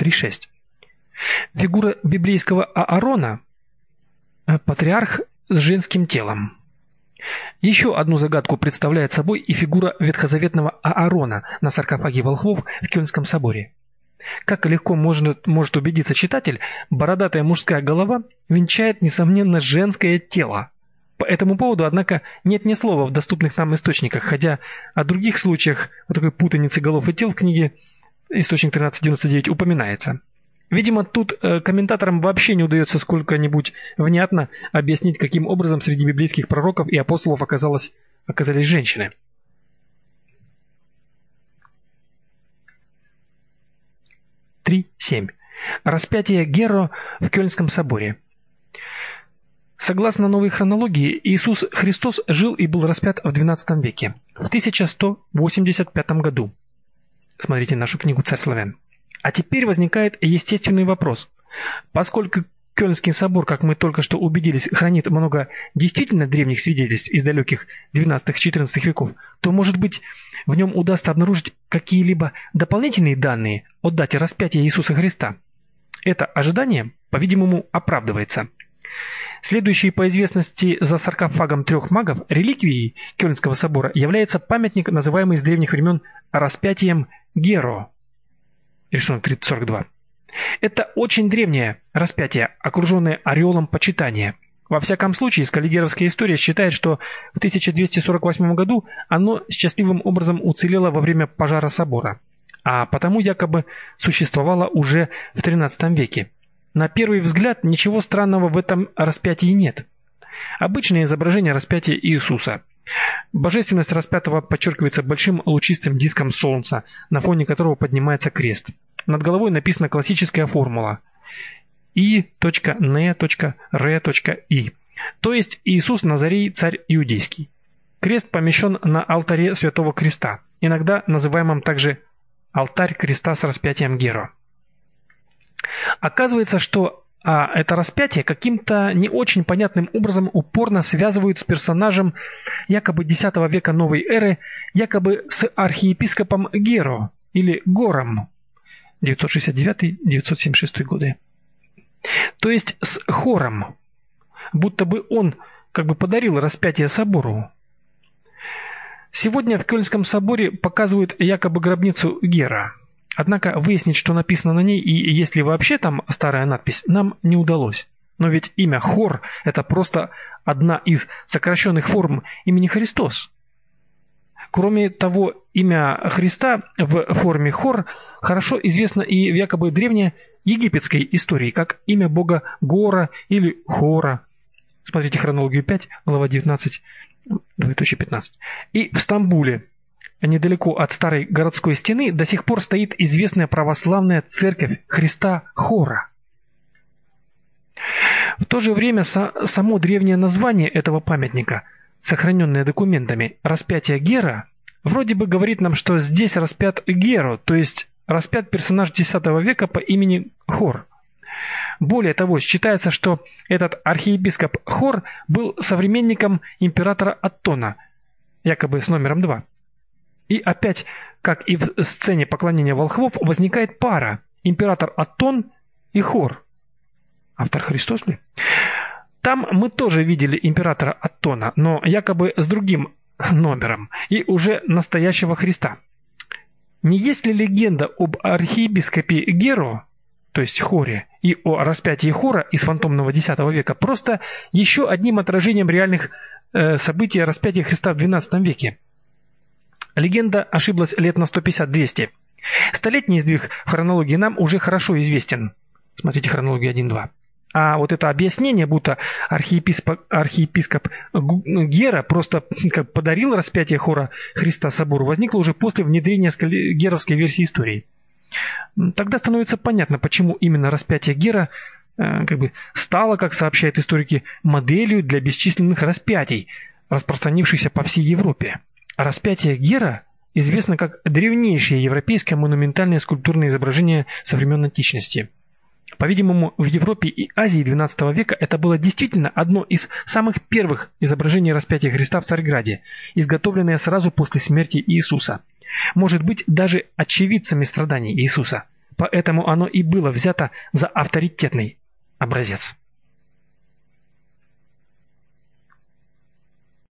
3:6. Фигура библейского Аарона – патриарх с женским телом. Еще одну загадку представляет собой и фигура ветхозаветного Аарона на саркофаге волхвов в Кёльнском соборе. Как легко может убедиться читатель, бородатая мужская голова венчает, несомненно, женское тело. По этому поводу, однако, нет ни слова в доступных нам источниках, хотя о других случаях вот такой путаницы голов и тел в книге «Источник 1399» упоминается. Видимо, тут комментаторам вообще не удается сколько-нибудь внятно объяснить, каким образом среди библейских пророков и апостолов оказались женщины. (3.7) Распятие Геро в Кёльнском соборе. Согласно новой хронологии, Иисус Христос жил и был распят в XII веке, в 1185 году. Смотрите нашу книгу «Царь славян». А теперь возникает естественный вопрос. Поскольку Кёльнский собор, как мы только что убедились, хранит много действительно древних свидетельств из далеких XII-XIV веков, то, может быть, в нем удастся обнаружить какие-либо дополнительные данные о дате распятия Иисуса Христа. Это ожидание, по-видимому, оправдывается. Следующей по известности за саркофагом трех магов реликвией Кёльнского собора является памятник, называемый с древних времен распятием Геро. Рисунок 342. Это очень древнее распятие, окруженное ореолом почитания. Во всяком случае, скаллигеровская история считает, что в 1248 году оно счастливым образом уцелело во время пожара собора, а потому якобы существовало уже в XIII веке. На первый взгляд ничего странного в этом распятии нет. Обычное изображение распятия Иисуса. Божественность распятого подчеркивается большим лучистым диском солнца, на фоне которого поднимается крест. Над головой написана классическая формула I.Ne.Re.I. То есть Иисус Назарей, царь иудейский. Крест помещен на алтаре Святого Креста, иногда называемом также алтарь креста с распятием Геро. Оказывается, что это распятие каким-то не очень понятным образом упорно связывают с персонажем якобы X века новой эры, якобы с архиепископом Геро или Гором 969-976 годы. То есть с Хором, будто бы он как бы подарил распятие собору. Сегодня в Кёльнском соборе показывают якобы гробницу Гера. Однако выяснить, что написано на ней и есть ли вообще там старая надпись, нам не удалось. Но ведь имя Хор – это просто одна из сокращенных форм имени Христос. Кроме того, имя Христа в форме Хор хорошо известно и в якобы древнеегипетской истории, как имя бога Гора или Хора. Смотрите хронологию 5, глава 19, 15. И в Стамбуле, недалеко от старой городской стены, до сих пор стоит известная православная церковь Христа Хора. В то же время само древнее название этого памятника, сохраненное документами, распятие Гера, вроде бы говорит нам, что здесь распят Геро, то есть распят персонаж X века по имени Хор. Более того, считается, что этот архиепископ Хор был современником императора Аттона, якобы с номером 2. И опять, как и в сцене поклонения волхвов, возникает пара – император Аттон и Хор. Автор Христос ли? Там мы тоже видели императора Аттона, но якобы с другим номером и уже настоящего Христа. Не есть ли легенда об архиепископе Геро, то есть Хоре, и о распятии Хора из фантомного X века просто еще одним отражением реальных событий распятия Христа в XII веке? Легенда ошиблась лет на 150-200. Столетний сдвиг в хронологии нам уже хорошо известен. Смотрите хронологию 1.2. А вот это объяснение, будто архиепископ Гера просто как подарил распятие Хора Христа собору, возникло уже после внедрения геровской версии истории. Тогда становится понятно, почему именно распятие Гера стало, как сообщают историки, моделью для бесчисленных распятий, распространившихся по всей Европе. Распятие Гера известно как древнейшее европейское монументальное скульптурное изображение со времен античности. По-видимому, в Европе и Азии XII века это было действительно одно из самых первых изображений распятия Христа в Царьграде, изготовленное сразу после смерти Иисуса. Может быть, даже очевидцами страданий Иисуса. поэтому оно и было взято за авторитетный образец.